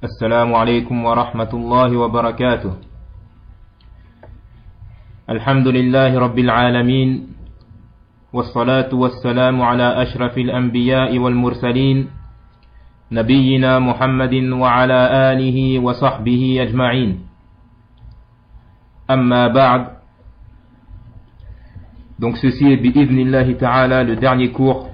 السلام عليكم ورحمة الله وبركاته. الحمد لله رب العالمين، والصلاة والسلام على أشرف الأنبياء والمرسلين نبينا محمد وعلى آله وصحبه أجمعين. أما بعد. Donc ceci est bi'idhnillahi ta'ala le dernier cours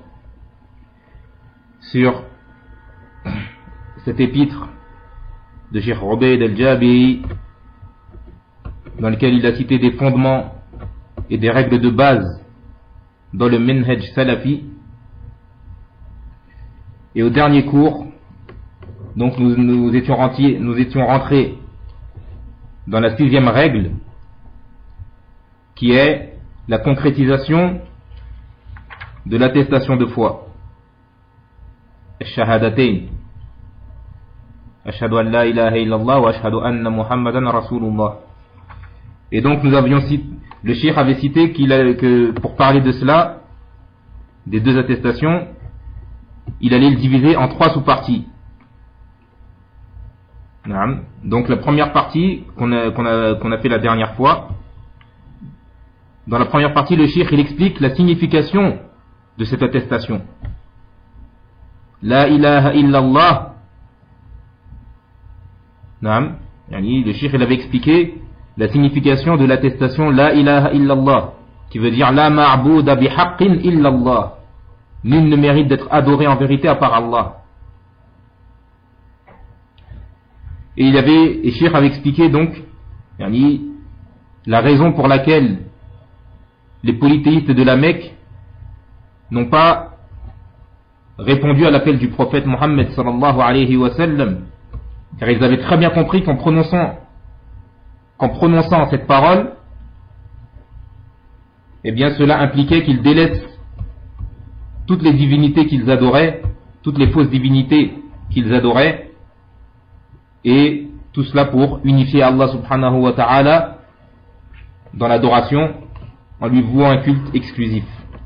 sur cet épître de Cheikh Ubayd al-Jabiri, dans lequel il a cité des fondements et des règles de base dans le minhaj salafi. Et au dernier cours, donc nous étions rentrés dans la 6e règle, qui est la concrétisation de l'attestation de foi, al-shahadatayn, ashhadu an la ilaha illallah wa ashhadu anna muhammadan rasulullah. Et donc le cheikh avait cité que pour parler de cela, des deux attestations, il allait le diviser en 3 sous-parties. Donc la première partie qu'on a fait la dernière fois, dans la première partie, le cheikh il explique la signification de cette attestation. La ilaha illallah. Le cheikh il avait expliqué la signification de l'attestation La ilaha illallah, qui veut dire La ma'bouda bihaqqin illallah. Nul ne mérite d'être adoré en vérité à part Allah. Et le cheikh avait expliqué donc la raison pour laquelle les polythéistes de la Mecque n'ont pas répondu à l'appel du prophète Mohammed sallallahu alayhi wa sallam, car ils avaient très bien compris qu'en prononçant cette parole, eh bien cela impliquait qu'ils délaissent toutes les divinités qu'ils adoraient, toutes les fausses divinités qu'ils adoraient, et tout cela pour unifier Allah subhanahu wa ta'ala dans l'adoration, en lui vouant un culte exclusif.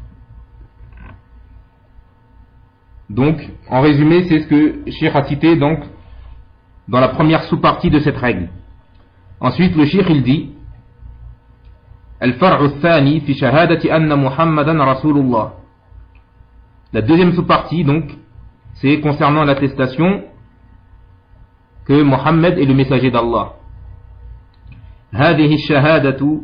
Donc, en résumé, c'est ce que Cheikh a cité donc dans la première sous-partie de cette règle. Ensuite, le Cheikh il dit Al-far'u thani fi shahadati anna Muhammadan Rasulullah. La deuxième sous-partie donc, c'est concernant l'attestation que Mohammed est le messager d'Allah. هذه الشهادة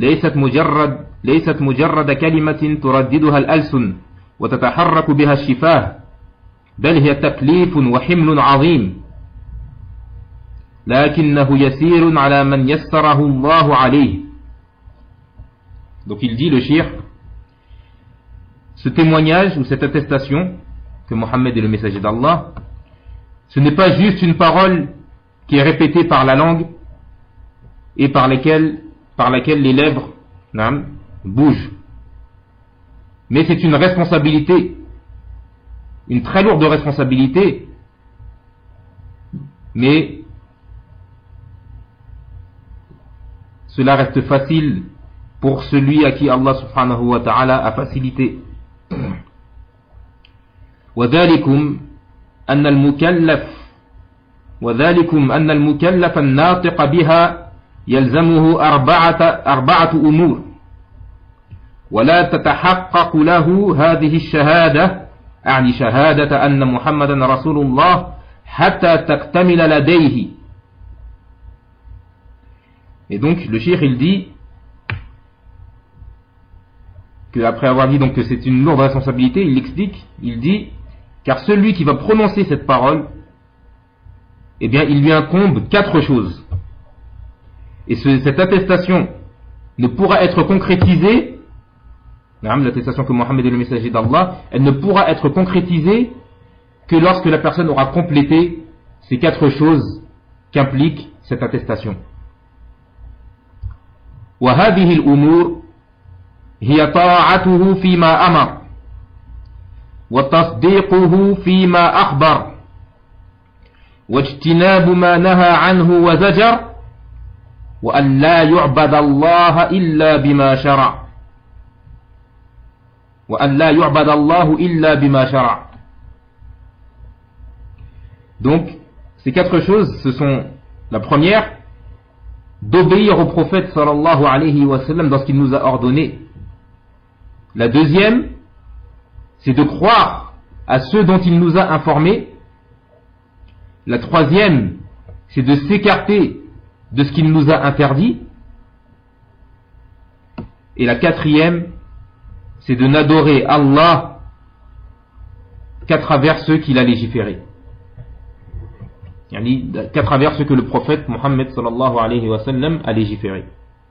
ليست مجرد كلمة ترددها الألسن وتتحرك بها الشفاه، بل هي تكليف وحمل عظيم، لكنه يسير على من يسره الله عليه. Donc il dit, le cheikh, ce témoignage ou cette attestation que Mohammed est le messager d'Allah, ce n'est pas juste une parole qui est répétée par la langue et par laquelle les lèvres bougent, mais c'est une responsabilité, une très lourde responsabilité, mais cela reste facile pour celui à qui Allah subhanahu wa ta'ala a facilité. وذلكم أن المكلف الناطق بها يلزمه أربعة أمور، ولا تتحقق له هذه الشهادة، أعني شهادة أن محمدا رسول الله، حتى تكتمل لديه. Et donc le cheikh il dit que, après avoir dit donc que c'est une lourde responsabilité, il l'explique, il dit car celui qui va prononcer cette parole, eh bien il lui incombe 4 choses. Et cette attestation ne pourra être concrétisée, l'attestation que Mohammed est le messager d'Allah, elle ne pourra être concrétisée que lorsque la personne aura complété ces 4 choses qu'implique cette attestation. وهذه الأمور هي طاعته فيما أمر، وتصديقه فيما أخبر، واجتناب ما نهى عنه وزجر، وأن لا يعبد الله إلا بما شرع. وأن لا يعبد الله إلا بما شرع. Donc, Ces 4 choses, ce sont la première, d'obéir au prophète sallallahu alayhi wa sallam dans ce qu'il nous a ordonné. La deuxième, c'est de croire à ceux dont il nous a informés. La troisième, c'est de s'écarter de ce qu'il nous a interdit. Et la quatrième, c'est de n'adorer Allah qu'à travers ceux qu'il a légiférés. Qu'à travers ce que le prophète Mohammed sallallahu alayhi wa sallam a légiféré.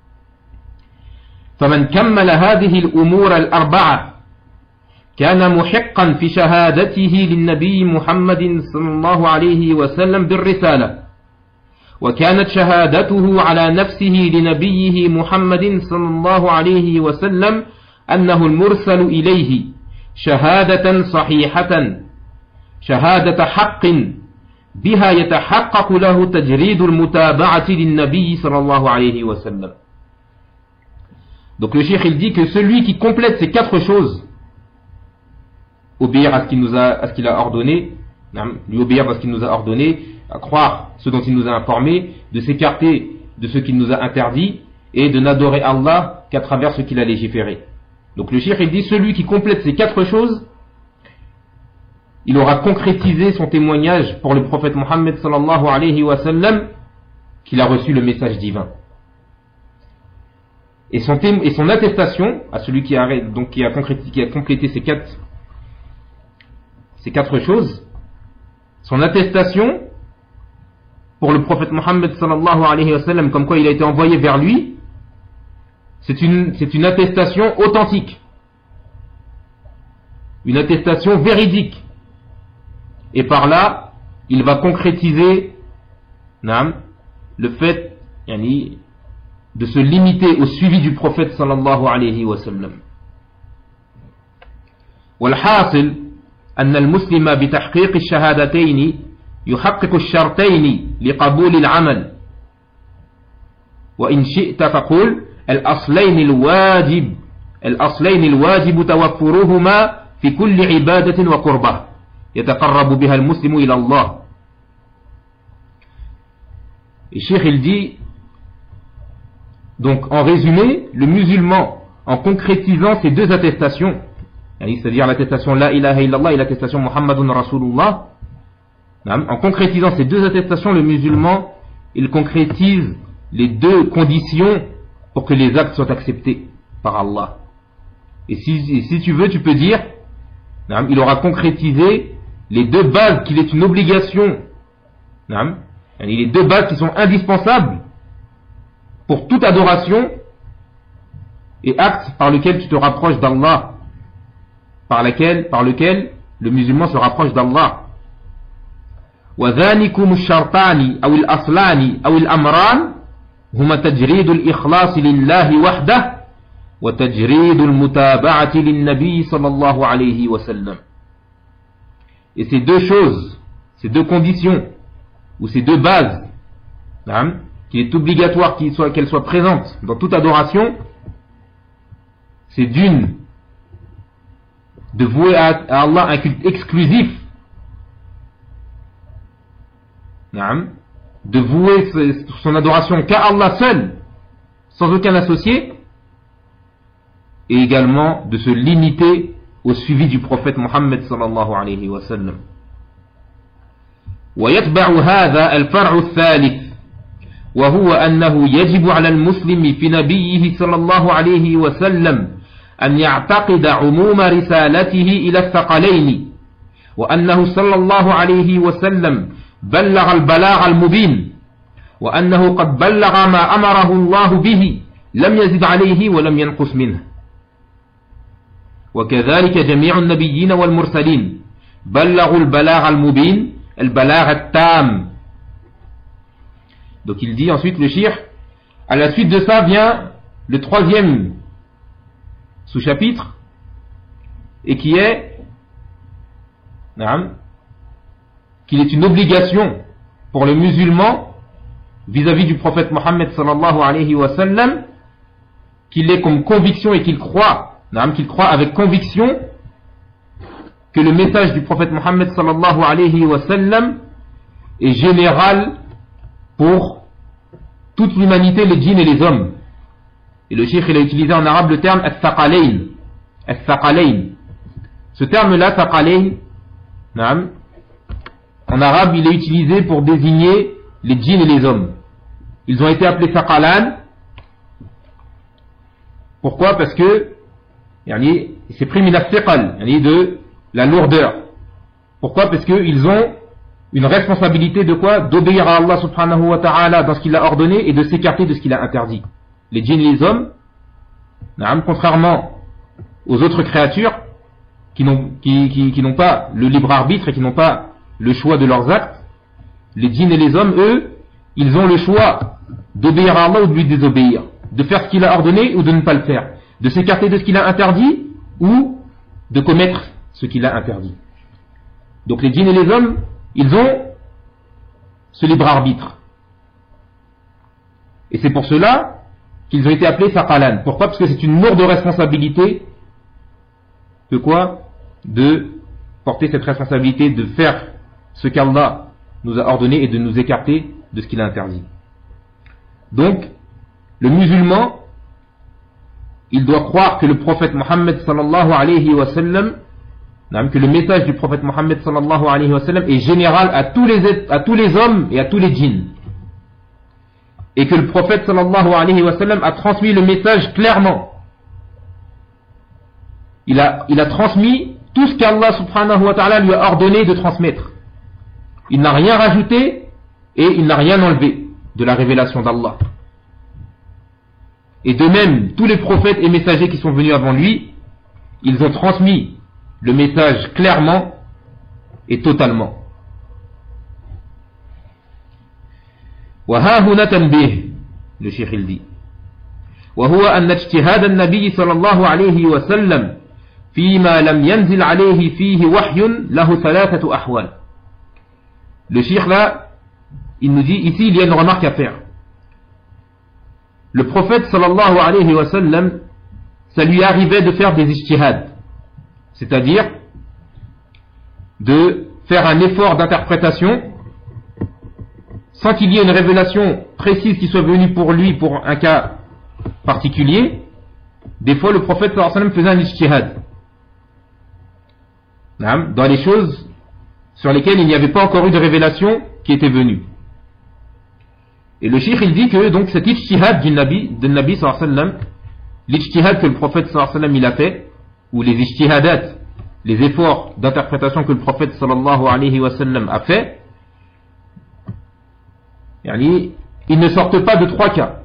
فمن كمل هذه الأمور الأربعة كان محقا في شهادته للنبي محمد صلى الله عليه وسلم بالرسالة وكانت شهادته على نفسه لنبيه محمد صلى الله عليه وسلم أنه المرسل إليه شهادة صحيحة شهادة حق بها يتحقق له تجريد المتابعة للنبي صلى الله عليه وسلم. Donc le cheikh il dit que celui qui complète ces 4 choses, obéir à ce qu'il a ordonné, lui obéir à ce qu'il nous a ordonné, à croire ce dont il nous a informé, de s'écarter de ce qu'il nous a interdit et de n'adorer Allah qu'à travers ce qu'il a légiféré. Donc le cheikh il dit celui qui complète ces 4 choses, il aura concrétisé son témoignage pour le prophète Mohammed sallallahu alayhi wa sallam qu'il a reçu le message divin. Et son attestation à celui qui a complété ces 4 choses, son attestation pour le prophète Mohammed sallallahu alayhi wa sallam comme quoi il a été envoyé vers lui, c'est une attestation authentique, une attestation véridique. Et par là, il va concrétiser le fait de se limiter au suivi du prophète sallallahu alayhi wa sallam. والحاصل أن المسلم بتحقيق الشهادتين يحقق الشرطين لقبول العمل وإن شئت فقل الأصلين الواجب توفرهما في كل عبادة وقربة يتقرب بها المسلم إلى الله. Et Cheikh il dit donc en résumé, le musulman en concrétisant ces 2 attestations, c'est-à-dire l'attestation La ilaha illallah et l'attestation Muhammadun Rasulullah, en concrétisant ces 2 attestations, le musulman il concrétise les 2 conditions pour que les actes soient acceptés par Allah. Et si tu veux, tu peux dire il aura concrétisé les 2 bases qu'il est une obligation, les 2 bases qui sont indispensables pour toute adoration et acte par lequel tu te rapproches d'Allah, par lequel le musulman se rapproche d'Allah. وذلكم الشرطان أو الأصلان أو الأمران هما تجريد الإخلاص لله وحده وتجريد المتابعة للنبي صلى الله عليه وسلم. Et ces 2 choses, ces 2 conditions ou ces 2 bases, qu'il est obligatoire qu'elles soient présentes dans toute adoration, c'est d'une, de vouer à Allah un culte exclusif, de vouer son adoration qu'à Allah seul, sans aucun associé, et également de se limiter au suivi du prophète Mohammed sallallahu alayhi wa sallam. ويتبع هذا الفرع الثالث وهو أنه يجب على المسلم في نبيه صلى الله عليه وسلم أن يعتقد عموم رسالته إلى الثقلين وأنه صلى الله عليه وسلم بلغ البلاغ المبين وأنه قد بلغ ما أمره الله به لم يزد عليه ولم ينقص منه وكذلك جميع النبيين والمرسلين بلغوا البلاغ المبين البلاغ التام. Donc il dit ensuite le cheikh, à la suite de ça vient le 3e sous-chapitre, et qui est qu'il est une obligation pour le musulman vis-à-vis du prophète Mohammed sallallahu alayhi wa sallam, qu'il ait comme conviction et qu'il croit avec conviction que le message du prophète Mohammed sallallahu alayhi wa sallam est général pour toute l'humanité, les djinns et les hommes. Et le cheikh il a utilisé en arabe le terme al-thaqalayn. Al-thaqalayn. Ce terme-là, thaqalayn, en arabe, il est utilisé pour désigner les djinns et les hommes. Ils ont été appelés thaqalan. Pourquoi? Parce que c'est pris min al-thiqal, de la lourdeur. Pourquoi? Parce qu'ils ont une responsabilité de quoi? D'obéir à Allah subhanahu wa ta'ala dans ce qu'il a ordonné et de s'écarter de ce qu'il a interdit. Les djinns et les hommes, contrairement aux autres créatures qui n'ont pas le libre arbitre et qui n'ont pas le choix de leurs actes, les djinns et les hommes, eux, ils ont le choix d'obéir à Allah ou de lui désobéir, de faire ce qu'il a ordonné ou de ne pas le faire, de s'écarter de ce qu'il a interdit ou de commettre ce qu'il a interdit. Donc les djinns et les hommes, ils ont ce libre arbitre. Et c'est pour cela qu'ils ont été appelés thaqalan. Pourquoi? Parce que c'est une lourde responsabilité de quoi? De porter cette responsabilité de faire ce qu'Allah nous a ordonné et de nous écarter de ce qu'il a interdit. Donc, le musulman, il doit croire que le prophète Mohammed sallallahu alayhi wa sallam, que le message du prophète Mohammed sallallahu alayhi wa sallam est général à tous les hommes et à tous les djinns. Et que le prophète sallallahu alayhi wa sallam a transmis le message clairement. Il a transmis tout ce qu'Allah subhanahu wa ta'ala lui a ordonné de transmettre. Il n'a rien rajouté et il n'a rien enlevé de la révélation d'Allah. Et de même, tous les prophètes et messagers qui sont venus avant lui, ils ont transmis le message clairement et totalement. وها هنا تنبيه le cheikh il dit وهو أن اجتهاد النبي صلى الله عليه وسلم فيما لم ينزل عليه فيه وحي له ثلاثة أحوال. Le cheikh là, il nous dit ici il y a une remarque à faire. Le prophète sallallahu alayhi wa sallam, ça lui arrivait de faire des ijtihad, c'est-à-dire de faire un effort d'interprétation sans qu'il y ait une révélation précise qui soit venue pour lui pour un cas particulier. Des fois le prophète sallallahu alayhi wa sallam faisait un ijtihad dans les choses sur lesquelles il n'y avait pas encore eu de révélation qui était venue. Et le cheikh il dit que donc cet ijtihad du Nabi sallallahu alayhi wa sallam, l'ijtihad que le prophète sallallahu alayhi wa sallam il a fait, ou les ijtihadat, les efforts d'interprétation que le prophète sallallahu alayhi wa sallam a fait, ils ne sortent pas de trois cas.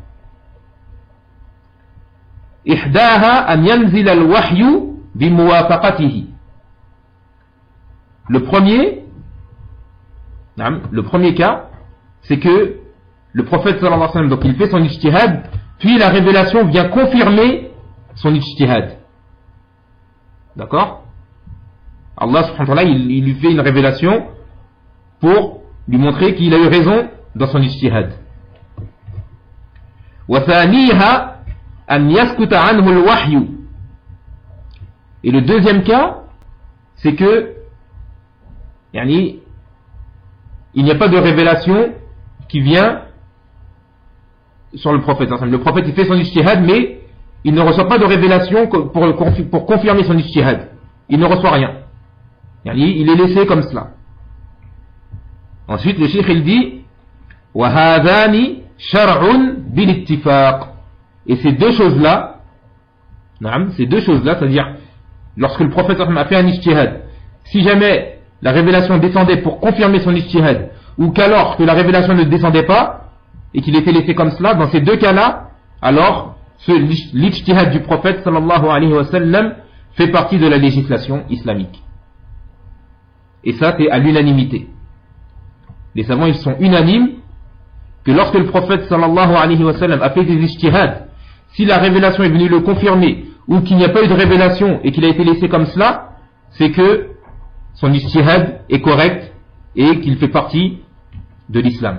إحداها أن ينزل الوحي بموافقته. Le premier cas, c'est que le prophète sallallahu alayhi wa sallam, donc il fait son ijtihad, puis la révélation vient confirmer son ijtihad. D'accord? Allah subhanahu wa ta'ala, il lui fait une révélation pour lui montrer qu'il a eu raison dans son ijtihad. وثانيها أن يسكت عنه الوحي. Et le deuxième cas, c'est que il n'y a pas de révélation qui vient sur le prophète. Le prophète il fait son ijtihad, mais il ne reçoit pas de révélation pour confirmer son ijtihad. Il ne reçoit rien. Il est laissé comme cela. Ensuite le cheikh il dit وَهَذَانِ شَرْعٌ بِالِاتِّفَاقِ. Et ces deux choses-là, c'est-à-dire lorsque le prophète a fait un ijtihad, si jamais la révélation descendait pour confirmer son ijtihad, ou qu'alors que la révélation ne descendait pas et qu'il était laissé comme cela, dans ces deux cas-là, alors l'ijtihad du prophète sallallahu alayhi wa sallam fait partie de la législation islamique. Et ça c'est à l'unanimité. Les savants ils sont unanimes que lorsque le prophète sallallahu alayhi wa sallam a fait des ijtihad, si la révélation est venue le confirmer ou qu'il n'y a pas eu de révélation et qu'il a été laissé comme cela, c'est que son ijtihad est correct et qu'il fait partie de l'islam.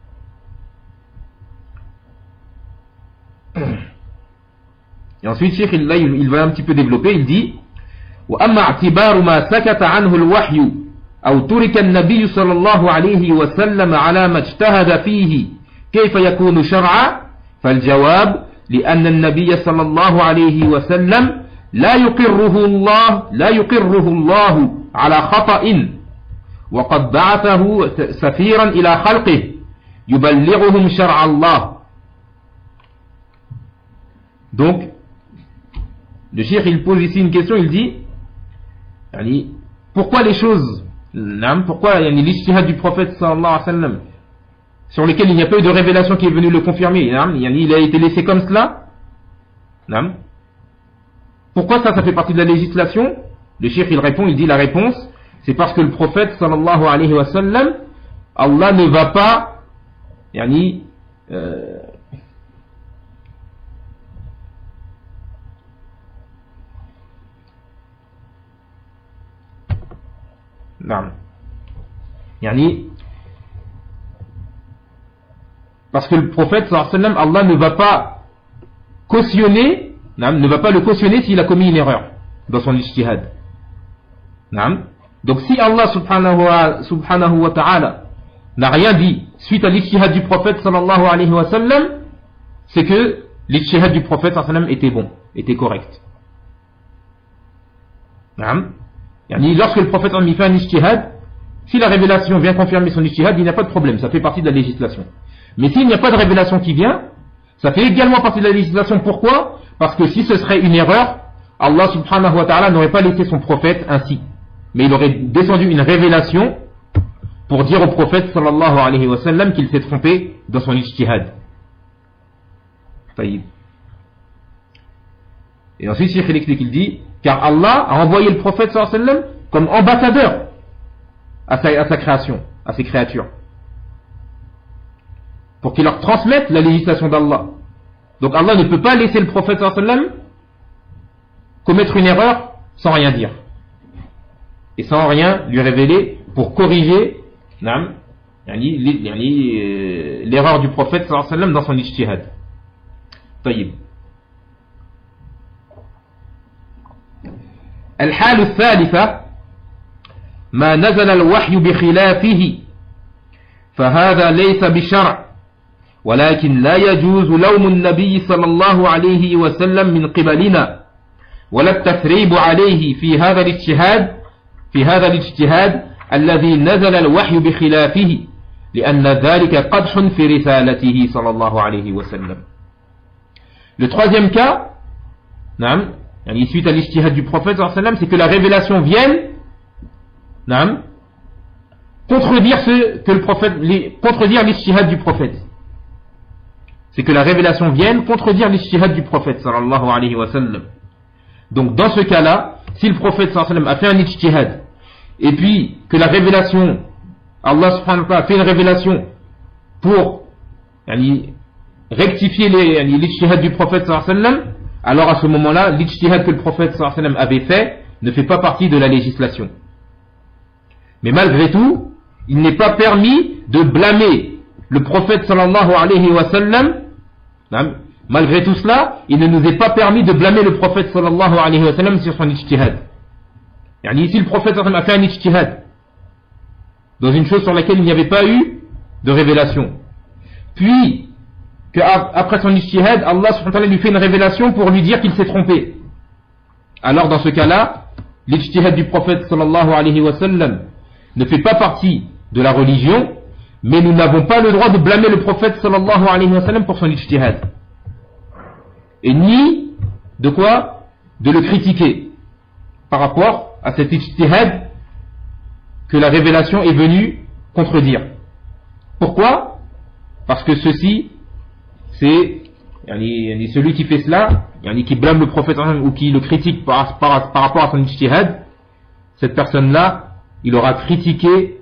Et ensuite, Cheikh, là, il va un petit peu développer, il dit وَأَمَّا اعْتِبَارُ مَا سَكَتَ عَنْهُ الْوَحْيُ أو ترك النبي صلى الله عليه وسلم على ما اجتهد فيه كيف يكون شرعا؟ فالجواب لأن النبي صلى الله عليه وسلم لا يقره الله على خطأ وقد بعثه سفيرا إلى خلقه يبلغهم شرع الله. Donc le cheikh il pose ici une question, il dit pourquoi les choses, pourquoi l'ijtihad du prophète sallallahu alayhi wa sallam sur lesquels il n'y a pas eu de révélation qui est venue le confirmer, il a été laissé comme cela. Pourquoi ça fait partie de la législation? Le cheikh il répond, il dit la réponse c'est parce que le prophète sallallahu alayhi wa sallam, Allah ne va pas parce que le prophète sallallahu alayhi wa sallam, Allah ne va pas cautionner, ne va pas le cautionner s'il a commis une erreur dans son ijtihad. Donc si Allah subhanahu wa ta'ala n'a rien dit suite à l'ijtihad du prophète sallallahu alayhi wa sallam, c'est que l'ijtihad du prophète sallallahu alayhi wa sallam était bon, était correct. Lorsque le prophète sallallahu alayhi wa sallam fait un ijtihad, si la révélation vient confirmer son ijtihad, il n'y a pas de problème, ça fait partie de la législation. Mais s'il n'y a pas de révélation qui vient, ça fait également partie de la législation. Pourquoi? Parce que si ce serait une erreur, Allah subhanahu wa ta'ala n'aurait pas laissé son prophète ainsi, mais il aurait descendu une révélation pour dire au prophète sallallahu alayhi wa sallam qu'il s'est trompé dans son ijtihad. Et ensuite Cheikh il explique, il dit car Allah a envoyé le prophète sallallahu alayhi wa sallam comme ambassadeur à sa création, à ses créatures, pour qu'il leur transmette la législation d'Allah. Donc Allah ne peut pas laisser le prophète sallallahu alayhi wa sallam commettre une erreur sans rien dire et sans rien lui révéler pour corriger l'erreur du prophète sallallahu alayhi wa sallam dans son ijtihad. طيب. الحال الثالثة ما نزل الوحي بخلافه فهذا ليس بشرع ولكن لا يجوز لوم النبي صلى الله عليه وسلم من قبلنا ولا التثريب عليه في هذا الاجتهاد الذي نزل الوحي بخلافه لأن ذلك قدح في رسالته صلى الله عليه وسلم. Le troisième cas, suite à l'ijtihad du prophète sallallahu alayhi wa sallam, c'est que la révélation vienne contredire l'ijtihad du prophète. C'est que la révélation vienne contredire l'ijtihad du prophète sallallahu alayhi wa sallam. Donc dans ce cas-là, si le prophète sallallahu alayhi wa sallam a fait un ijtihad et puis que la révélation, Allah subhanahu wa ta'ala a fait une révélation pour rectifier l'ijtihad du prophète sallallahu alayhi wa sallam, alors à ce moment-là, l'ijtihad que le prophète sallallahu alayhi wa sallam avait fait ne fait pas partie de la législation. Mais malgré tout, il n'est pas permis de blâmer le prophète sallallahu alayhi wa sallam. Malgré tout cela, il ne nous est pas permis de blâmer le prophète sallallahu alayhi wa sallam sur son ijtihad. Ici le prophète sallallahu alayhi wa sallam a fait un ijtihad dans une chose sur laquelle il n'y avait pas eu de révélation, puis qu'après son ijtihad, Allah subhanahu wa ta'ala lui fait une révélation pour lui dire qu'il s'est trompé. Alors dans ce cas-là, l'ijtihad du prophète sallallahu alayhi wa sallam ne fait pas partie de la religion, mais nous n'avons pas le droit de blâmer le prophète sallallahu alayhi wa sallam pour son ijtihad. Et ni de quoi? De le critiquer par rapport à cet ijtihad que la révélation est venue contredire. Pourquoi? Parce que ceci, c'est celui qui fait cela, qui blâme le prophète ou qui le critique par rapport à son ijtihad, cette personne-là, il aura critiqué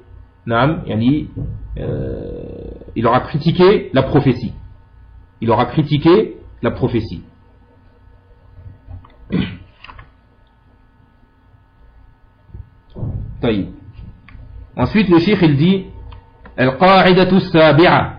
il aura critiqué la prophétie. Il aura critiqué la prophétie. Ensuite le cheikh il dit القاعدة السابعة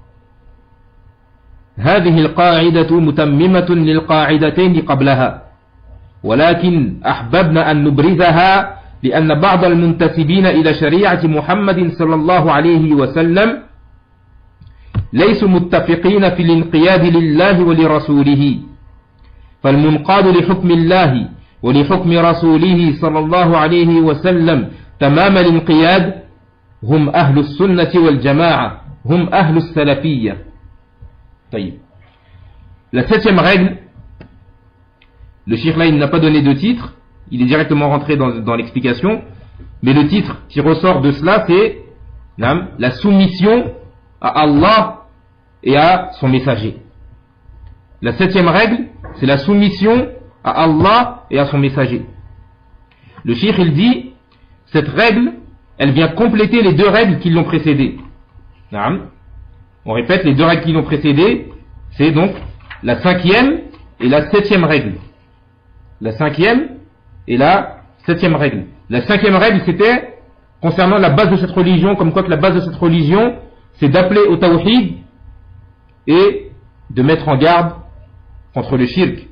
هذه القاعدة متممة للقاعدتين قبلها ولكن أحببنا أن نبرزها لأن بعض المنتسبين إلى شريعة محمد صلى الله عليه وسلم ليسوا متفقين في الانقياد لله ولرسوله فالمنقاد لحكم الله ولحكم رسوله صلى الله عليه وسلم تمام الانقياد هم أهل السنة والجماعة هم أهل السلفية. طيب. La septième règle, le cheikh là il n'a pas donné de titre, il est directement rentré dans l'explication, mais le titre qui ressort de cela c'est la soumission à Allah et à son messager. La septième règle c'est la soumission à Allah et à son messager. Le cheikh il dit cette règle elle vient compléter les deux règles qui l'ont précédée. On répète, les deux règles qui l'ont précédée, c'est donc la cinquième et la septième règle. La cinquième et la septième règle. La cinquième règle, c'était concernant la base de cette religion, comme quoi que la base de cette religion, c'est d'appeler au tawhid et de mettre en garde contre le shirk.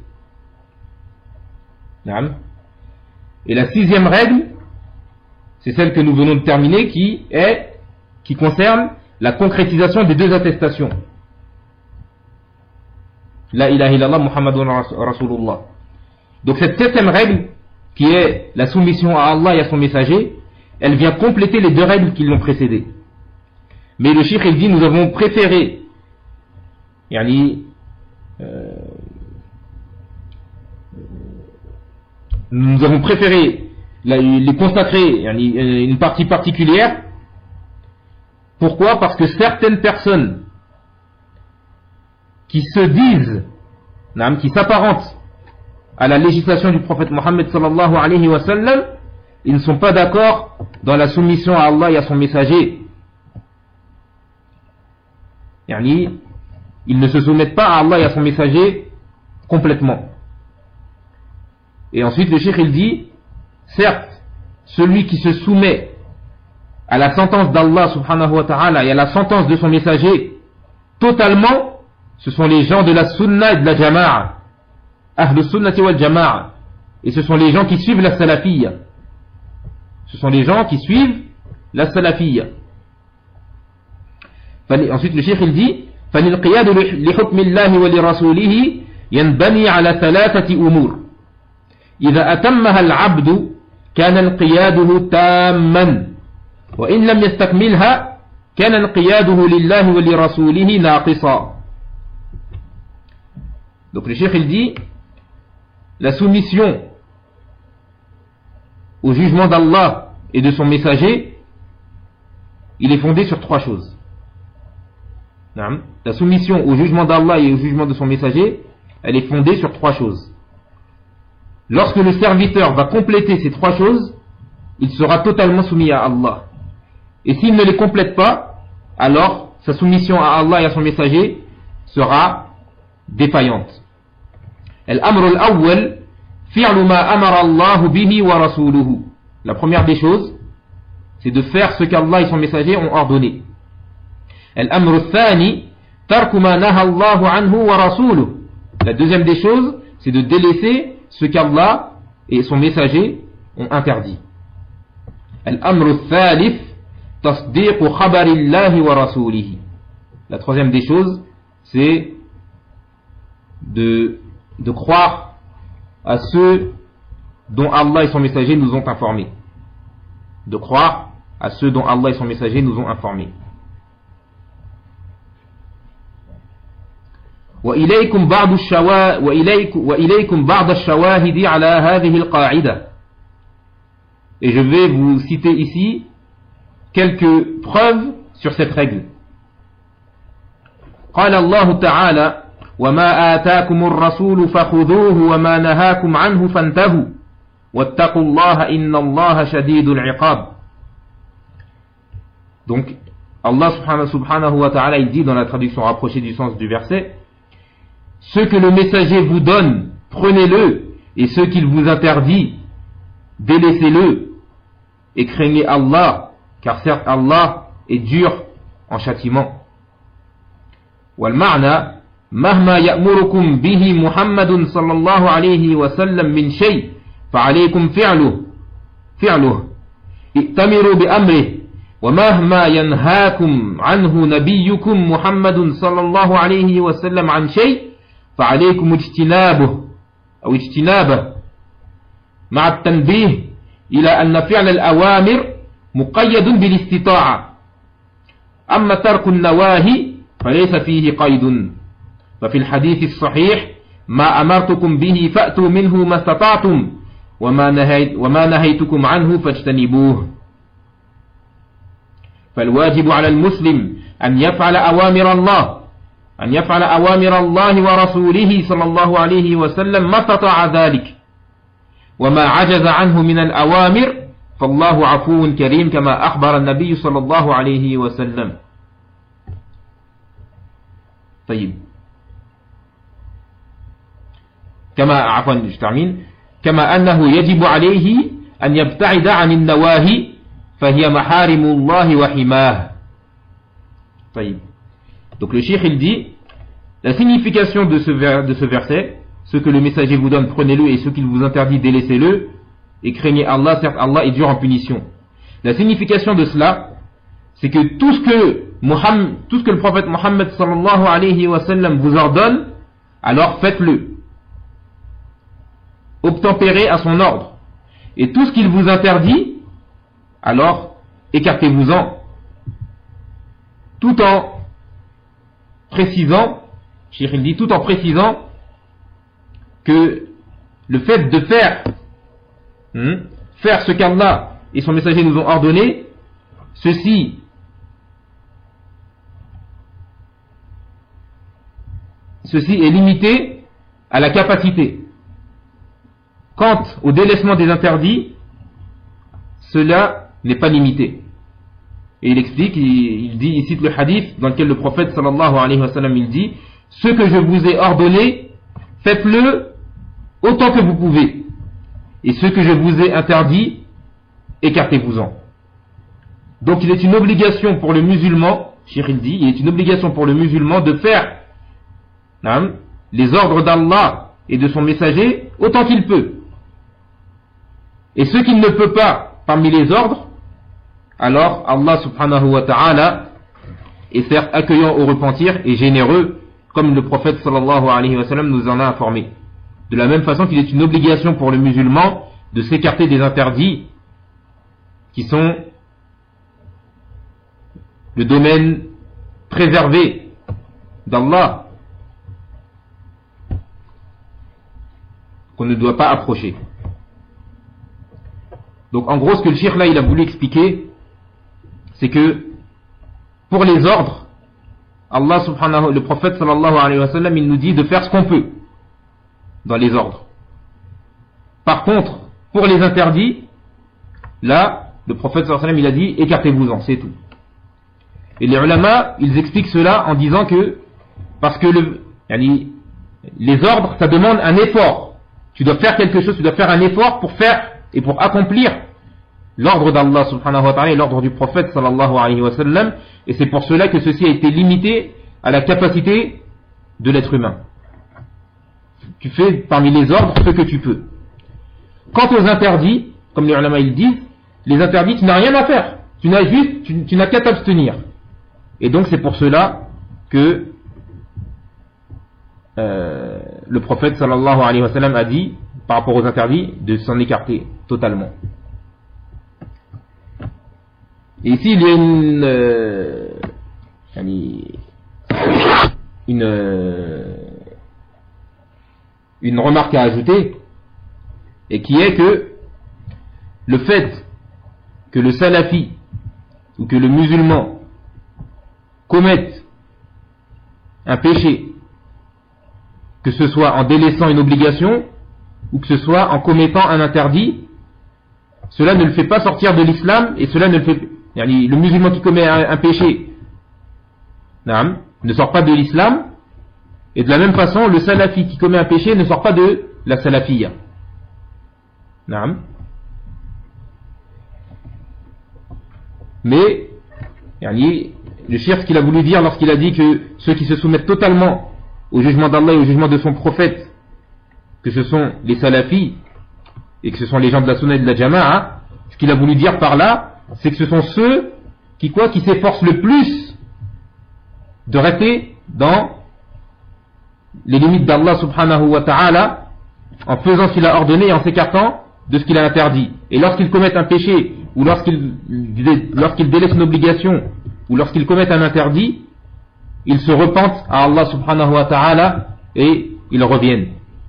Et la sixième règle, c'est celle que nous venons de terminer, qui concerne la concrétisation des deux attestations. La ilaha illallah Muhammadun Rasulullah. Donc cette septième règle, qui est la soumission à Allah et à son messager, elle vient compléter les deux règles qui l'ont précédée. Mais le cheikh il dit, nous avons préféré, les consacrer une partie particulière. Pourquoi? Parce que certaines personnes qui se disent, qui s'apparentent à la législation du prophète Mohammed sallallahu alayhi wa sallam, ils ne sont pas d'accord dans la soumission à Allah et à son messager. Ils ne se soumettent pas à Allah et à son messager complètement. Et ensuite le cheikh il dit, certes, celui qui se soumet à la sentence d'Allah subhanahu wa ta'ala et à la sentence de son messager totalement, ce sont les gens de la sunna et de la jama'a, ahl sunnati wal jama'a, et ce sont les gens qui suivent la salafiyya. Ce sont les gens qui suivent la salafiyya. Ensuite le cheikh il dit, فَلِلْقِيَادُ لِحُكْمِ اللَّهِ وَلِرَسُولِهِ يَنْبَنِي عَلَى ثَلَاثَةِ أُمُورٍ إذا أتمها العبد كان انقياده تاما وإن لم يستكملها كان انقياده لله ولرسوله ناقصا. Donc le cheikh il dit, la soumission au jugement d'Allah et de son messager, il est fondé sur trois choses. La soumission au jugement d'Allah et au jugement de son messager, elle est fondée sur trois choses. Lorsque le serviteur va compléter ces trois choses, il sera totalement soumis à Allah. Et s'il ne les complète pas, alors sa soumission à Allah et à son messager sera défaillante. Al-amr al-awwal fi'lu ma amara Allah bihi wa rasuluhu. La première des choses, c'est de faire ce qu'Allah et son messager ont ordonné. Al-amr al-thani tarku ma naha Allah anhu wa rasuluhu. La deuxième des choses, c'est de délaisser ce qu'Allah et son messager ont interdit. Al-amr al-thalith tasdiq khabarillahi wa rasulihi. La troisième des choses, c'est de croire à ceux dont Allah et son messager nous ont informés. De croire à ceux dont Allah et son messager nous ont informés. وإليكم بعض الشواهد على هذه القاعدة. Et je vais vous citer ici quelques preuves sur cette règle. قال الله تعالى وما آتاكم الرسول فخذوه وما نهاكم عنه فانتهوا واتقوا الله إن الله شديد العقاب. Donc Allah subhanahu wa ta'ala il dit dans la traduction rapprochée du sens du verset, ce que le messager vous donne, prenez-le, et ce qu'il vous interdit, délaissez-le, et craignez Allah, car certes Allah est dur en châtiment. والمعنى مهما يأمركم به محمد صلى الله عليه وسلم من شيء فعليكم فعله فعله ائتمروا بأمره ومهما ينهاكم عنه نبيكم محمد صلى الله عليه وسلم عن شيء فعليكم اجتنابه مع التنبيه إلى أن فعل الأوامر مقيد بالاستطاعة أما ترك النواهي فليس فيه قيد ففي الحديث الصحيح ما أمرتكم به فأتوا منه ما استطعتم وما نهيتكم عنه فاجتنبوه فالواجب على المسلم أن يفعل أوامر الله ورسوله صلى الله عليه وسلم ما استطاع ذلك وما عجز عنه من الأوامر فالله عفو كريم كما أخبر النبي صلى الله عليه وسلم. طيب كما أنه يجب عليه أن يبتعد عن النواهي فهي محارم الله وحماه. طيب. Donc le cheikh il dit la signification de ce verset, ce que le messager vous donne prenez-le et ce qu'il vous interdit délaissez-le et craignez Allah, certes Allah est dur en punition. La signification de cela c'est que tout ce que le prophète Mohammed sallallahu alayhi wa sallam vous ordonne, alors faites-le. Obtempérez à son ordre. Et tout ce qu'il vous interdit, alors écartez-vous-en. Tout en précisant, Cheikh il dit, tout en précisant que le fait de faire ce qu'Allah et son messager nous ont ordonné, ceci est limité à la capacité. Quant au délaissement des interdits, cela n'est pas limité. Et il explique, il cite le hadith dans lequel le prophète sallallahu alayhi wa sallam il dit ce que je vous ai ordonné, faites-le autant que vous pouvez. Et ce que je vous ai interdit, écartez-vous-en. Donc il est une obligation pour le musulman, Cheikh il dit, il est une obligation pour le musulman de faire les ordres d'Allah et de son messager autant qu'il peut. Et ce qu'il ne peut pas parmi les ordres, alors Allah subhanahu wa ta'ala est certes accueillant au repentir et généreux, comme le prophète sallallahu alayhi wa sallam nous en a informé. De la même façon qu'il est une obligation pour le musulman de s'écarter des interdits qui sont le domaine préservé d'Allah, qu'on ne doit pas approcher. Donc en gros ce que le cheikh là il a voulu expliquer, c'est que pour les ordres, Allah subhanahu, le prophète sallallahu alayhi wa sallam il nous dit de faire ce qu'on peut dans les ordres. Par contre pour les interdits, là le prophète sallallahu alayhi wa sallam il a dit écartez-vous-en, c'est tout. Et les ulama ils expliquent cela en disant que parce que les ordres ça demande un effort. Tu dois faire quelque chose, tu dois faire un effort pour faire et pour accomplir l'ordre d'Allah subhanahu wa ta'ala et l'ordre du prophète sallallahu alayhi wa sallam, et c'est pour cela que ceci a été limité à la capacité de l'être humain. Tu fais parmi les ordres ce que tu peux. Quant aux interdits, comme les ulama ils disent, les interdits tu n'as rien à faire, tu n'as qu'à t'abstenir. Et donc c'est pour cela que le prophète sallallahu alayhi wa sallam a dit par rapport aux interdits de s'en écarter totalement. Et ici il y a une remarque à ajouter, et qui est que le fait que le salafi ou que le musulman commette un péché, que ce soit en délaissant une obligation ou que ce soit en commettant un interdit, cela ne le fait pas sortir de l'islam, et cela ne le fait, le musulman qui commet un péché ne sort pas de l'islam, et de la même façon le salafi qui commet un péché ne sort pas de la salafiyya. Mais le cheikh ce qu'il a voulu dire lorsqu'il a dit que ceux qui se soumettent totalement au jugement d'Allah et au jugement de son prophète, que ce sont les salafis et que ce sont les gens de la sunna et de la jama'a, Ce qu'il a voulu dire par là, c'est que ce sont ceux qui s'efforcent le plus de rester dans les limites d'Allah subhanahu wa ta'ala, en faisant ce qu'il a ordonné et en s'écartant de ce qu'il a interdit. Et lorsqu'ils commettent un péché, ou lorsqu'ils délaissent une obligation, ou lorsqu'ils commettent un interdit, ils se repentent à Allah subhanahu wa ta'ala et ils reviennent.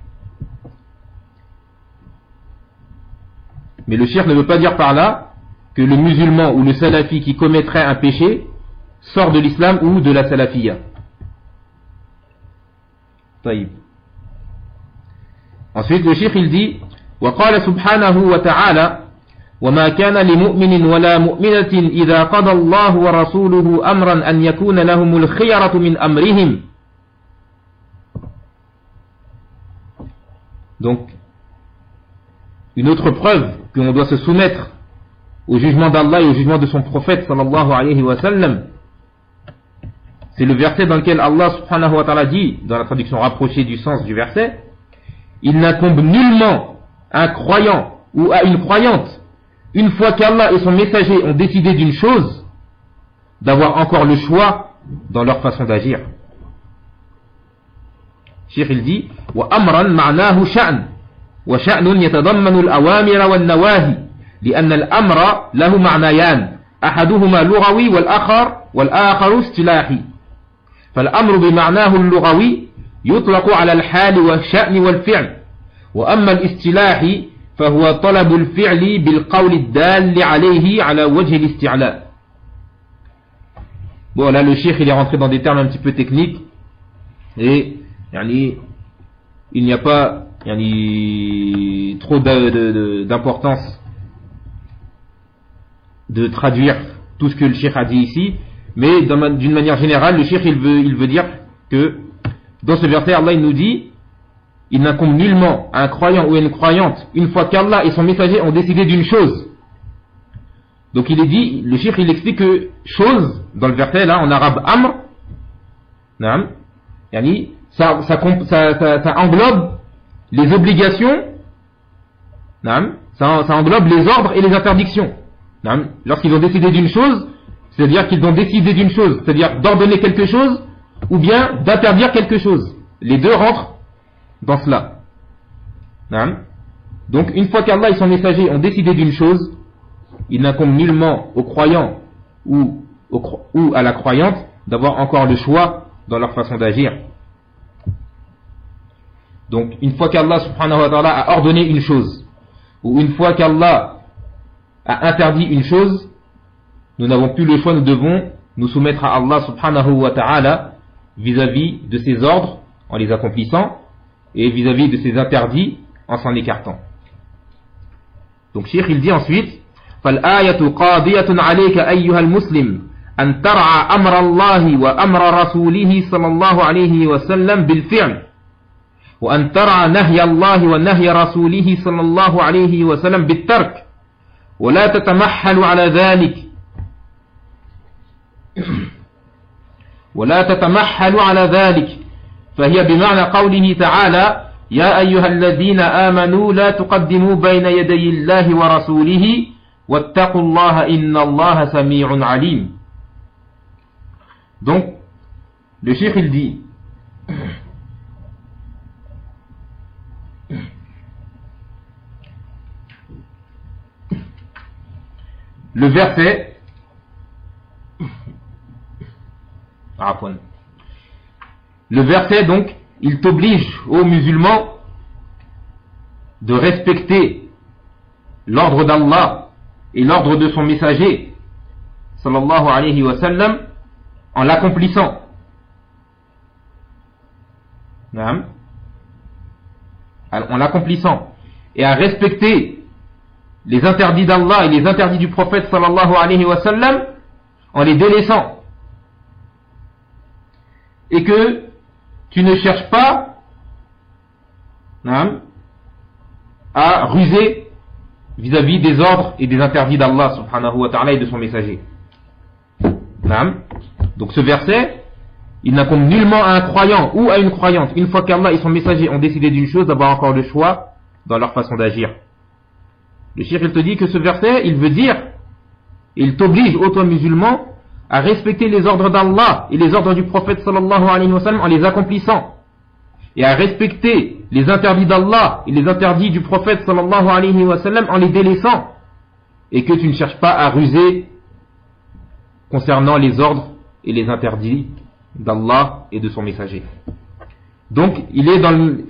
Mais le cheikh ne veut pas dire par là que le musulman ou le salafi qui commettrait un péché sort de l'islam ou de la salafiyya. طيب. Ensuite le cheikh il dit وقال سبحانه وتعالى وما كان لمؤمن ولا مؤمنة إذا قضى الله ورسوله أمرا أن يكون لهم الخيرة من أمرهم. Donc une autre preuve qu'on doit se soumettre au jugement d'Allah et au jugement de son prophète sallallahu alayhi wa sallam, c'est le verset dans lequel Allah subhanahu wa ta'ala dit, dans la traduction rapprochée du sens du verset, il n'incombe nullement à un croyant ou à une croyante, une fois qu'Allah et son messager ont décidé d'une chose, d'avoir encore le choix dans leur façon d'agir. Cheikh il dit wa amran ma'nahu sha'n wa sha'nun yatadammanu al-awamir wan-nawahi لأن الأمر له معنيان أحدهما لغوي والآخر اصطلاحي فالأمر بمعناه اللغوي يطلق على الحال والشأن والفعل وأما الاصطلاحي فهو طلب الفعل بالقول الدال عليه على وجه الاستعلاء. Bon là le cheikh il est rentré dans des termes un petit peu techniques et il n'y a pas trop d'importance de traduire tout ce que le cheikh a dit ici, mais d'une manière générale le cheikh il veut dire que dans ce verset Allah il nous dit il n'incombe nullement à un croyant ou à une croyante une fois qu'Allah et son messager ont décidé d'une chose. Donc il est dit, le cheikh il explique que chose dans le verset là en arabe amr, ça englobe les obligations, ça englobe les ordres et les interdictions. Lorsqu'ils ont décidé d'une chose, c'est-à-dire qu'ils ont décidé d'une chose, c'est-à-dire d'ordonner quelque chose ou bien d'interdire quelque chose. Les deux rentrent dans cela. Donc une fois qu'Allah et son messager ont décidé d'une chose, il n'incombe nullement aux croyants ou à la croyante d'avoir encore le choix dans leur façon d'agir. Donc une fois qu'Allah subhanahu wa ta'ala a ordonné une chose, ou une fois qu'Allah a interdit une chose, nous n'avons plus le choix, nous devons nous soumettre à Allah subhanahu wa ta'ala vis-à-vis de ses ordres en les accomplissant et vis-à-vis de ses interdits en s'en écartant. Donc Cheikh il dit ensuite فالآية قاضية عليك أيها المسلم أن ترعى أمر الله وأمر رسوله صلى الله عليه وسلم بالفعل وأن ترعى نهي الله ونهي رسوله صلى الله عليه وسلم بالترك ولا تتمحل على ذلك فهي بمعنى قوله تعالى يا أيها الذين آمنوا لا تقدموا بين يدي الله ورسوله واتقوا الله إن الله سميع عليم. Donc le cheikh il dit le verset donc il t'oblige aux musulmans de respecter l'ordre d'Allah et l'ordre de son messager sallallahu alayhi wa sallam en l'accomplissant. En l'accomplissant et à respecter les interdits d'Allah et les interdits du prophète sallallahu alayhi wa sallam en les délaissant, et que tu ne cherches pas à ruser vis-à-vis des ordres et des interdits d'Allah subhanahu wa ta'ala et de son messager. Donc ce verset il n'incombe nullement à un croyant ou à une croyante une fois qu'Allah et son messager ont décidé d'une chose d'avoir encore le choix dans leur façon d'agir. Le cheikh il te dit que ce verset, il veut dire, il t'oblige, ô toi musulman, à respecter les ordres d'Allah et les ordres du prophète sallallahu alayhi wa sallam en les accomplissant, et à respecter les interdits d'Allah et les interdits du prophète sallallahu alayhi wa sallam en les délaissant, et que tu ne cherches pas à ruser concernant les ordres et les interdits d'Allah et de son messager. Donc il est dans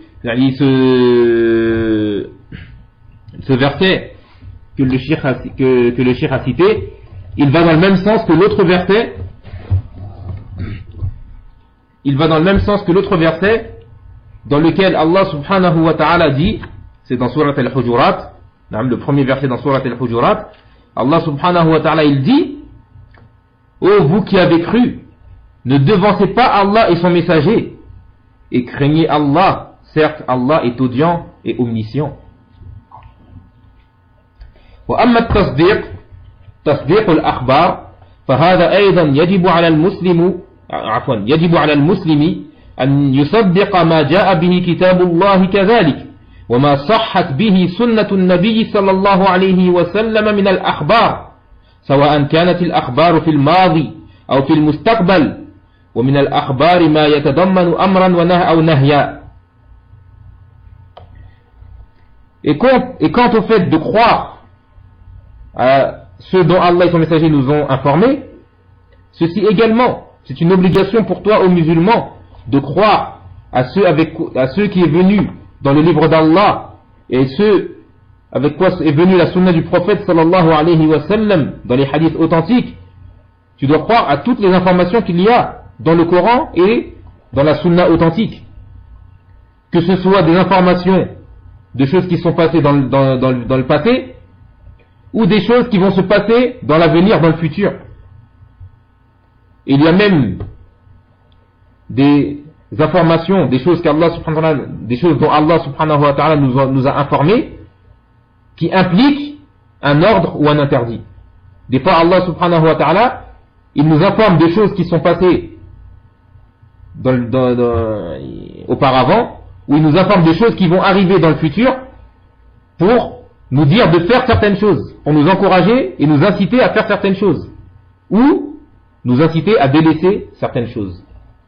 ce verset que le cheikh a cité, il va dans le même sens que l'autre verset. Il va dans le même sens que l'autre verset dans lequel Allah subhanahu wa ta'ala dit, c'est dans Surat al-Hujurat, le premier verset dans Surat al-Hujurat, Allah subhanahu wa ta'ala il dit: ô vous qui avez cru, ne devancez pas Allah et son messager, et craignez Allah, certes Allah est audient et omniscient. وأما تصديق الأخبار فهذا أيضا يجب على المسلم أن يصدق ما جاء به كتاب الله كذلك وما صحت به سنة النبي صلى الله عليه وسلم من الأخبار، سواء كانت الأخبار في الماضي أو في المستقبل، ومن الأخبار ما يتضمن أمرا أو نهيا. Et quant au fait de croire à ceux dont Allah et son messager nous ont informés, ceci également, c'est une obligation pour toi, ô musulman, de croire à ceux qui est venu dans le livre d'Allah et ceux avec quoi est venue la sunna du prophète sallallahu alayhi wa sallam dans les hadiths authentiques. Tu dois croire à toutes les informations qu'il y a dans le Coran et dans la sunna authentique, que ce soit des informations de choses qui sont passées dans le passé, ou des choses qui vont se passer dans l'avenir, dans le futur. Il y a même des informations, des choses dont Allah subhanahu wa ta'ala nous a informés, qui impliquent un ordre ou un interdit. Des fois Allah subhanahu wa ta'ala, il nous informe de choses qui sont passées auparavant, ou il nous informe de choses qui vont arriver dans le futur, pour nous dire de faire certaines choses, pour nous encourager et nous inciter à faire certaines choses, ou nous inciter à délaisser certaines choses.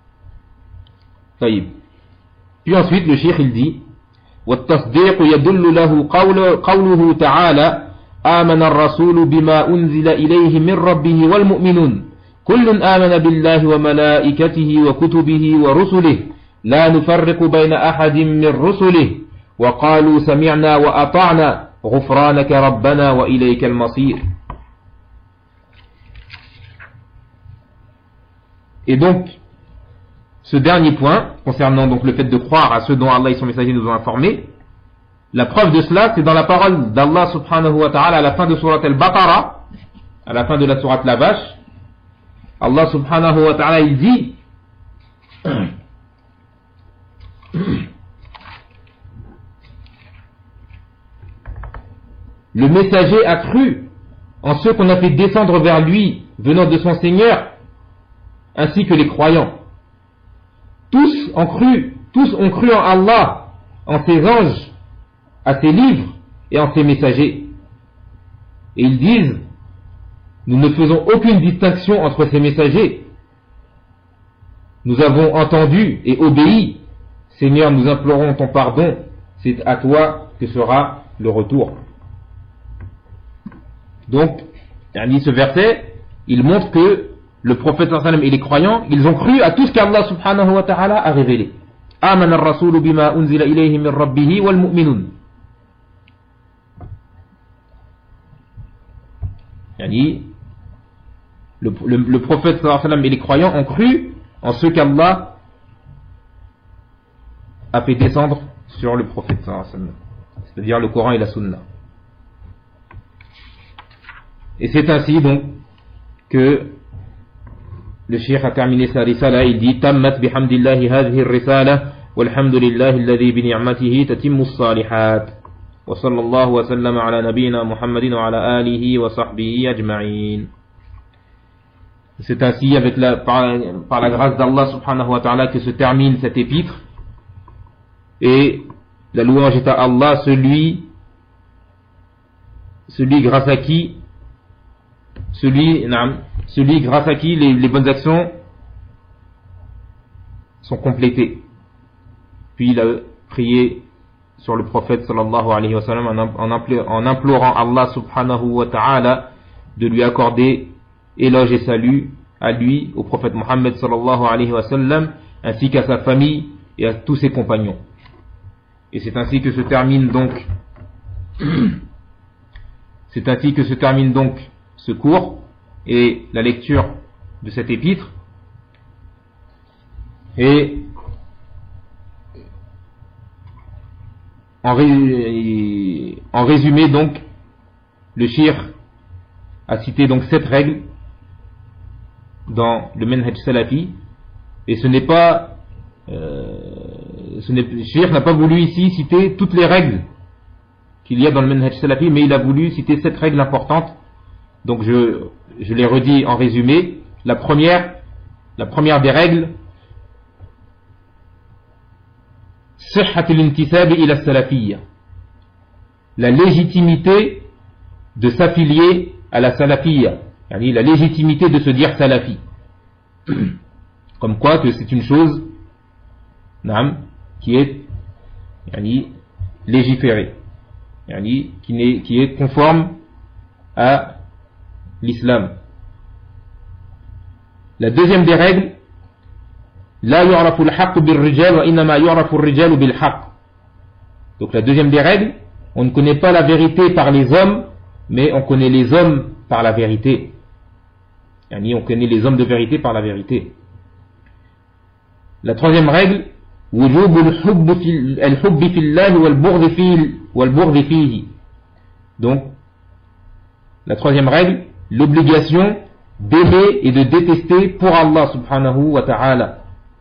Puis ensuite le cheikh il dit: والتصديق يدل له قوله تعالى آمن الرسول بما أنزل إليه من ربه والمؤمنون كل آمن بالله وملائكته وكتبه ورسله لا نفرق بين أحد من رسله وقالوا سمعنا وأطعنا غفرانك ربنا وإليك المصير. Et donc, ce dernier point, concernant donc le fait de croire à ceux dont Allah et son messager nous ont informés, la preuve de cela, c'est dans la parole d'Allah subhanahu wa ta'ala à la fin de Surat al-Baqarah, à la fin de la Surat la Vache. Allah subhanahu wa ta'ala il dit: le messager a cru en ceux qu'on a fait descendre vers lui venant de son Seigneur, ainsi que les croyants. Tous ont cru en Allah, en ses anges, à ses livres et en ses messagers. Et ils disent: nous ne faisons aucune distinction entre ces messagers. Nous avons entendu et obéi. Seigneur, nous implorons ton pardon. C'est à toi que sera le retour. Donc, ce verset, il montre que le prophète sallallahu alayhi wa sallam et les croyants, ils ont cru à tout ce qu'Allah subhanahu wa ta'ala a révélé. Amana ar-rasulu bima unzila ilayhi min rabbihi wal mu'minun. Le prophète sallallahu alayhi wa sallam et les croyants ont cru en ce qu'Allah a fait descendre sur le prophète sallallahu alayhi wa sallam, c'est-à-dire le Coran et la Sunna. Et c'est ainsi donc que le cheikh a terminé sa risala. Il dit: tammat bihamdillahi hadhihi ar-risala walhamdulillahi alladhi bi ni'matihi tatimmu as-salihat wa sallallahu wa sallama ala nabiyyina Muhammadin wa ala alihi wa sahbihi ajma'in. C'est ainsi par la grâce d'Allah subhanahu wa ta'ala que se termine cet épître, et la louange est à Allah, celui celui grâce à qui les bonnes actions sont complétées. Puis il a prié sur le prophète sallallahu alayhi wa sallam en implorant Allah subhanahu wa ta'ala de lui accorder éloge et salut à lui, au prophète Mohammed sallallahu alayhi wa sallam, ainsi qu'à sa famille et à tous ses compagnons. Et c'est ainsi que se termine donc ce cours et la lecture de cet épître. Et en résumé donc, le cheikh a cité donc 7 règles dans le manhaj salafi, et le cheikh n'a pas voulu ici citer toutes les règles qu'il y a dans le manhaj salafi, mais il a voulu citer 7 règles importantes. Donc je les redis en résumé. La première des règles, صحة الانتساب إلى السلفية, la légitimité de s'affilier à la salafiyya, yani la légitimité de se dire salafi, comme quoi que c'est une chose qui est légiférée, qui est conforme à l'islam. La deuxième des règles, لا يعرف الحق بالرجال وإنما يعرف الرجال بالحق. Donc la deuxième des règles, on ne connaît pas la vérité par les hommes, mais on connaît les hommes par la vérité. On connaît les hommes de vérité par la vérité. La troisième règle, وجوب الحب في الله والبغض فيه. Donc la troisième règle, l'obligation d'aimer et de détester pour Allah subhanahu wa ta'ala.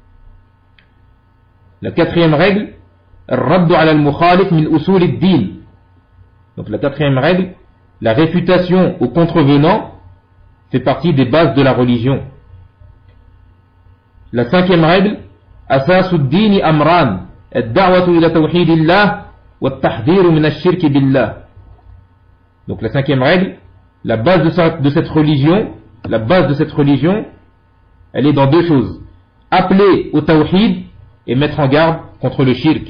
La quatrième règle, الرد على المخالف من أصول الدين. Donc la quatrième règle, la réfutation aux contrevenants fait partie des bases de la religion. La cinquième règle, أساس الدين أمران الدعوة إلى توحيد الله والتحذير من الشرك بالله. Donc la cinquième règle, la base de cette religion, elle est dans deux choses: appeler au tawhid et mettre en garde contre le shirk.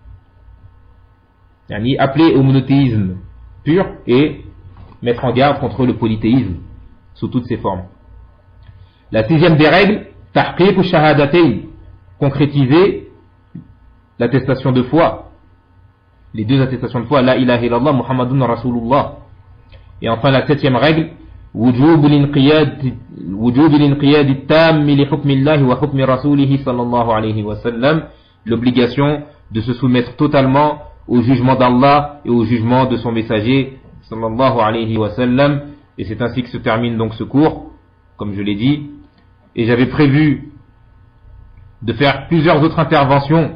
Appeler au monothéisme pur et mettre en garde contre le polythéisme sous toutes ses formes. La sixième des règles, tahqiq ou shahadatayn, concrétiser l'attestation de foi, les deux attestations de foi, la ilaha illallah muhammadun rasulullah. Et enfin la septième règle, وجوب الانقياد التام لحكم الله وحكم رسوله صلى الله عليه وسلم, l'obligation de se soumettre totalement au jugement d'Allah et au jugement de son messager sallallahu alayhi wa sallam. Et c'est ainsi que se termine donc ce cours, comme je l'ai dit. Et j'avais prévu de faire plusieurs autres interventions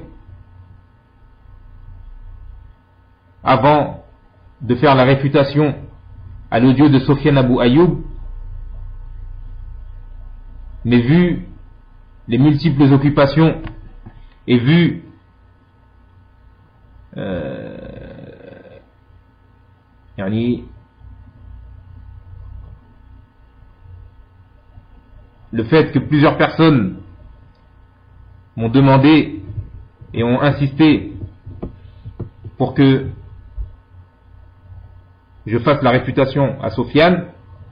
avant de faire la réfutation à l'audio de Sofiane Abou Ayoub, mais vu les multiples occupations et vu le fait que plusieurs personnes m'ont demandé et ont insisté pour que je fasse la réfutation à Sofiane,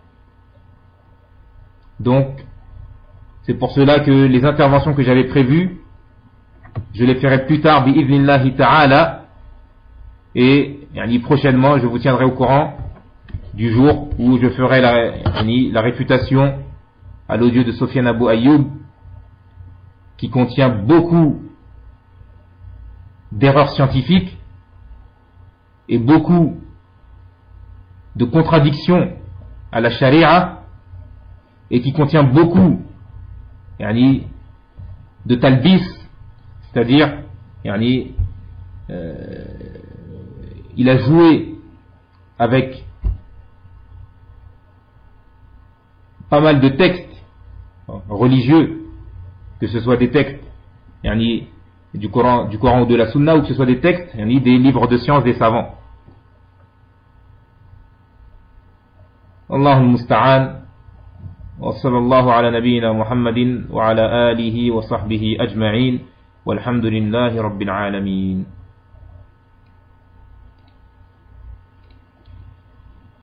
donc c'est pour cela que les interventions que j'avais prévues, je les ferai plus tard bi'idhnillahi ta'ala, et prochainement je vous tiendrai au courant du jour où je ferai la réfutation à l'audio de Sofiane Abou Ayoub, qui contient beaucoup d'erreurs scientifiques et beaucoup de contradictions à la charia, et qui contient beaucoup de talbis, c'est-à-dire il a joué avec pas mal de textes religieux, que ce soit des textes du Coran ou de la Sunna, ou que ce soit des textes des livres de sciences des savants. الله المستعان. وصلى الله على نبينا محمد وعلى آله وصحبه أجمعين والحمد لله رب العالمين.